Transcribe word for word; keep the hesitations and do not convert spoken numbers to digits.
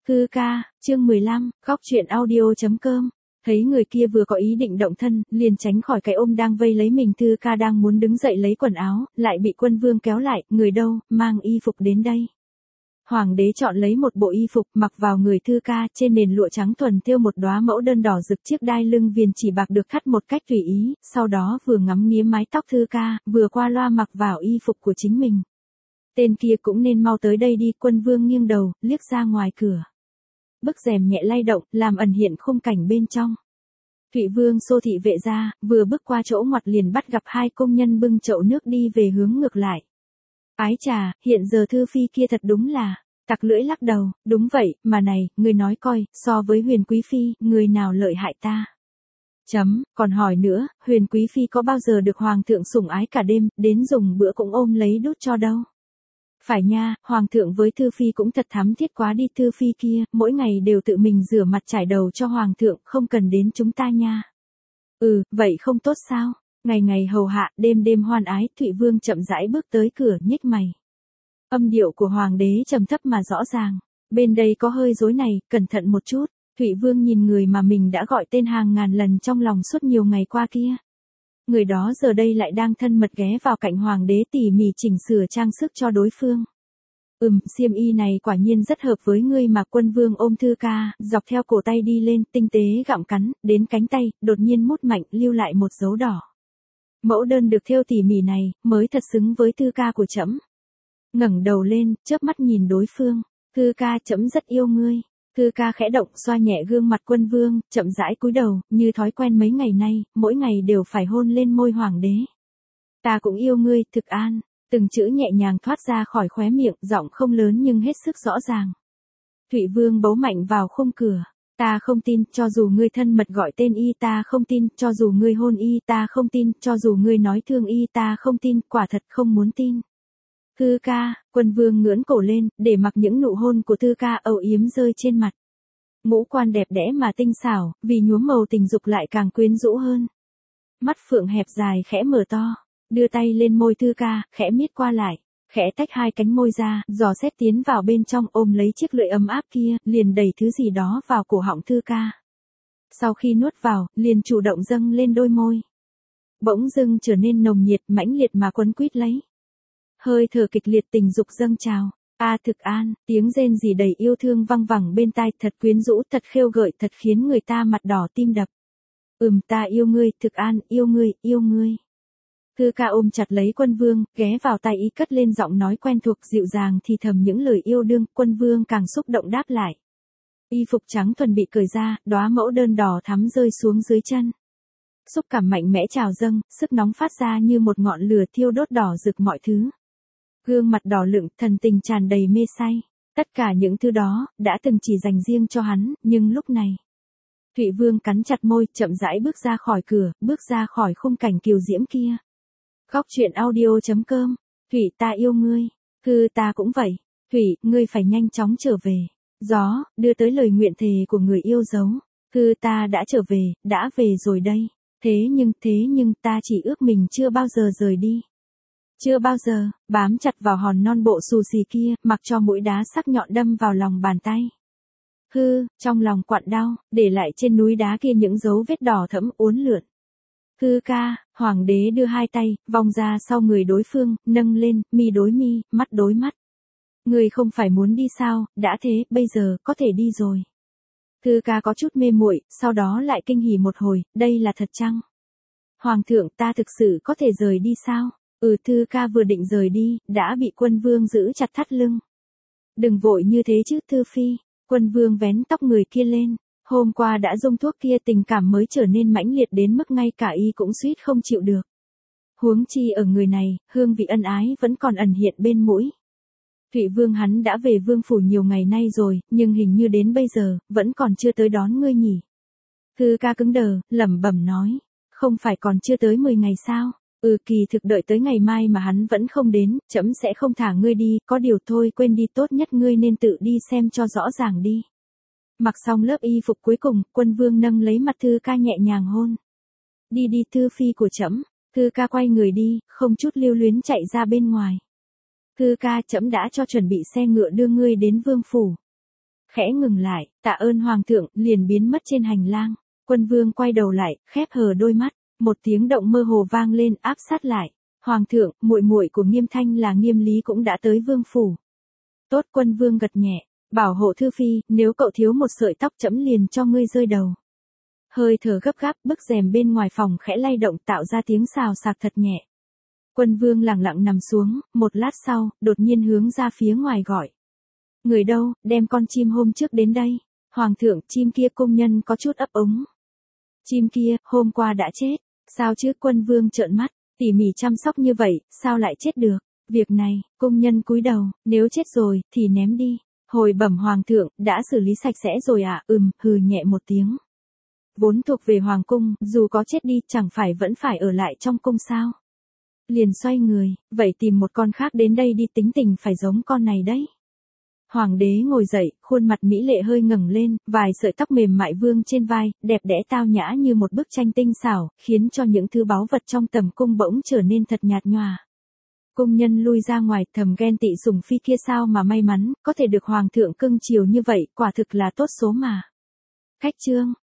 Thư ca, chương mười lăm, góc truyện audio.com. Thấy người kia vừa có ý định động thân, liền tránh khỏi cái ôm đang vây lấy mình. Thư ca đang muốn đứng dậy lấy quần áo, lại bị Quân Vương kéo lại, người đâu, mang y phục đến đây. Hoàng đế chọn lấy một bộ y phục mặc vào người Thư ca, trên nền lụa trắng thuần thêu một đóa mẫu đơn đỏ rực, chiếc đai lưng viền chỉ bạc được thắt một cách tùy ý, sau đó vừa ngắm nghía mái tóc Thư ca, vừa qua loa mặc vào y phục của chính mình. Tên kia cũng nên mau tới đây đi. Quân Vương nghiêng đầu, liếc ra ngoài cửa. Bức rèm nhẹ lay động, làm ẩn hiện khung cảnh bên trong. Thụy Vương xô thị vệ ra, vừa bước qua chỗ ngoặt liền bắt gặp hai công nhân bưng chậu nước đi về hướng ngược lại. Ái chà, hiện giờ Thư phi kia thật đúng là, tặc lưỡi lắc đầu, đúng vậy, mà này, người nói coi, so với Huyền Quý Phi, người nào lợi hại ta? Chấm, còn hỏi nữa, Huyền Quý Phi có bao giờ được Hoàng thượng sủng ái cả đêm, đến dùng bữa cũng ôm lấy đút cho đâu? Phải nha, Hoàng thượng với Thư phi cũng thật thắm thiết quá đi. Thư phi kia, mỗi ngày đều tự mình rửa mặt trải đầu cho Hoàng thượng, không cần đến chúng ta nha. Ừ, vậy không tốt sao? Ngày ngày hầu hạ, đêm đêm hoan ái. Thụy Vương chậm rãi bước tới cửa, nhếch mày. Âm điệu của Hoàng đế trầm thấp mà rõ ràng. Bên đây có hơi rối này, cẩn thận một chút. Thụy Vương nhìn người mà mình đã gọi tên hàng ngàn lần trong lòng suốt nhiều ngày qua kia. Người đó giờ đây lại đang thân mật ghé vào cạnh Hoàng đế tỉ mỉ chỉnh sửa trang sức cho đối phương. Ừm, xiêm y này quả nhiên rất hợp với ngươi mà. Quân Vương ôm Thư ca, dọc theo cổ tay đi lên, tinh tế gặm cắn, đến cánh tay, đột nhiên mút mạnh, lưu lại một dấu đỏ. Mẫu đơn được thêu tỉ mỉ này, mới thật xứng với Thư ca của trẫm. Ngẩng đầu lên, chớp mắt nhìn đối phương. Thư ca, trẫm rất yêu ngươi. Thư ca khẽ động, xoa nhẹ gương mặt Quân Vương, chậm rãi cúi đầu, như thói quen mấy ngày nay, mỗi ngày đều phải hôn lên môi Hoàng đế. Ta cũng yêu ngươi, Thực An. Từng chữ nhẹ nhàng thoát ra khỏi khóe miệng, giọng không lớn nhưng hết sức rõ ràng. Thụy Vương bấu mạnh vào khung cửa. Ta không tin, cho dù ngươi thân mật gọi tên y, ta không tin, cho dù ngươi hôn y, ta không tin, cho dù ngươi nói thương y, ta không tin, quả thật không muốn tin. Thư ca, Quân Vương ngưỡng cổ lên, để mặc những nụ hôn của Thư ca âu yếm rơi trên mặt. Ngũ quan đẹp đẽ mà tinh xảo, vì nhuốm màu tình dục lại càng quyến rũ hơn. Mắt phượng hẹp dài khẽ mở to, đưa tay lên môi Thư ca, khẽ miết qua lại, khẽ tách hai cánh môi ra, dò xét tiến vào bên trong, ôm lấy chiếc lưỡi ấm áp kia, liền đẩy thứ gì đó vào cổ họng Thư ca. Sau khi nuốt vào, liền chủ động dâng lên đôi môi. Bỗng dưng trở nên nồng nhiệt, mãnh liệt mà quấn quýt lấy. Hơi thở kịch liệt tình dục dâng trào. A Thực An, tiếng rên rỉ đầy yêu thương văng vẳng bên tai, thật quyến rũ, thật khêu gợi, thật khiến người ta mặt đỏ tim đập. Ừm, ta yêu ngươi, Thực An, yêu ngươi, yêu ngươi. Thư ca ôm chặt lấy Quân Vương, ghé vào tai y, cất lên giọng nói quen thuộc, dịu dàng thì thầm những lời yêu đương. Quân Vương càng xúc động đáp lại. Y phục trắng thuần bị cởi ra, đóa mẫu đơn đỏ thắm rơi xuống dưới chân. Xúc cảm mạnh mẽ trào dâng, sức nóng phát ra như một ngọn lửa thiêu đốt đỏ rực mọi thứ. Gương mặt đỏ lựng, thần tình tràn đầy mê say. Tất cả những thứ đó, đã từng chỉ dành riêng cho hắn, nhưng lúc này. Thụy Vương cắn chặt môi, chậm rãi bước ra khỏi cửa, bước ra khỏi khung cảnh kiều diễm kia. Góc truyện audio.com. Thụy, ta yêu ngươi. Thư, ta cũng vậy. Thụy, ngươi phải nhanh chóng trở về. Gió, đưa tới lời nguyện thề của người yêu dấu. Thư, ta đã trở về, đã về rồi đây. Thế nhưng, thế nhưng, ta chỉ ước mình chưa bao giờ rời đi. Chưa bao giờ, bám chặt vào hòn non bộ xù xì kia, mặc cho mũi đá sắc nhọn đâm vào lòng bàn tay. Hư, trong lòng quặn đau, để lại trên núi đá kia những dấu vết đỏ thẫm uốn lượn. Thư ca, Hoàng đế đưa hai tay, vòng ra sau người đối phương, nâng lên, mi đối mi, mắt đối mắt. Người không phải muốn đi sao, đã thế, bây giờ, có thể đi rồi. Thư ca có chút mê muội, sau đó lại kinh hỉ một hồi, đây là thật chăng? Hoàng thượng, ta thực sự có thể rời đi sao? Ừ, Thư ca vừa định rời đi, đã bị Quân Vương giữ chặt thắt lưng. Đừng vội như thế chứ, Thư phi. Quân Vương vén tóc người kia lên. Hôm qua đã dùng thuốc kia, tình cảm mới trở nên mãnh liệt đến mức ngay cả y cũng suýt không chịu được. Huống chi ở người này, hương vị ân ái vẫn còn ẩn hiện bên mũi. Thụy Vương hắn đã về vương phủ nhiều ngày nay rồi, nhưng hình như đến bây giờ, vẫn còn chưa tới đón ngươi nhỉ. Thư ca cứng đờ, lẩm bẩm nói. Không phải còn chưa tới mười ngày sao? Ừ, kỳ thực đợi tới ngày mai mà hắn vẫn không đến, trẫm sẽ không thả ngươi đi, có điều thôi quên đi, tốt nhất ngươi nên tự đi xem cho rõ ràng đi. Mặc xong lớp y phục cuối cùng, Quân Vương nâng lấy mặt Thư ca nhẹ nhàng hôn. Đi đi, Thư phi của trẫm. Thư ca quay người đi, không chút lưu luyến chạy ra bên ngoài. Thư ca, trẫm đã cho chuẩn bị xe ngựa đưa ngươi đến vương phủ. khẽ ngừng lại, tạ ơn hoàng thượng, liền biến mất trên hành lang. Quân vương quay đầu lại, khép hờ đôi mắt, một tiếng động mơ hồ vang lên áp sát lại. Hoàng thượng, muội muội của Nghiêm Thanh là Nghiêm Lý cũng đã tới vương phủ. Tốt, quân vương gật nhẹ, bảo hộ thư phi, nếu cậu thiếu một sợi tóc trẫm liền cho ngươi rơi đầu. Hơi thở gấp gáp, bức rèm bên ngoài phòng khẽ lay động tạo ra tiếng xào xạc thật nhẹ. Quân vương lặng lặng nằm xuống, một lát sau, đột nhiên hướng ra phía ngoài gọi. Người đâu, đem con chim hôm trước đến đây. Hoàng thượng, chim kia công nhân có chút ấp ống. Chim kia, hôm qua đã chết. Sao chứ? Quân vương trợn mắt, tỉ mỉ chăm sóc như vậy, sao lại chết được? Việc này, công nhân cúi đầu, nếu chết rồi, thì ném đi. Hồi bẩm hoàng thượng, đã xử lý sạch sẽ rồi ạ, à? Ừm, hừ nhẹ một tiếng. Vốn thuộc về hoàng cung, dù có chết đi, chẳng phải vẫn phải ở lại trong cung sao? Liền xoay người, vậy tìm một con khác đến đây đi, tính tình phải giống con này đấy. Hoàng đế ngồi dậy, khuôn mặt mỹ lệ hơi ngẩng lên, vài sợi tóc mềm mại vương trên vai, đẹp đẽ tao nhã như một bức tranh tinh xảo, khiến cho những thứ báu vật trong tầm cung bỗng trở nên thật nhạt nhòa. Cung nhân lui ra ngoài, thầm ghen tị Sùng Phi kia sao mà may mắn, có thể được hoàng thượng cưng chiều như vậy, quả thực là tốt số mà. Khách trương,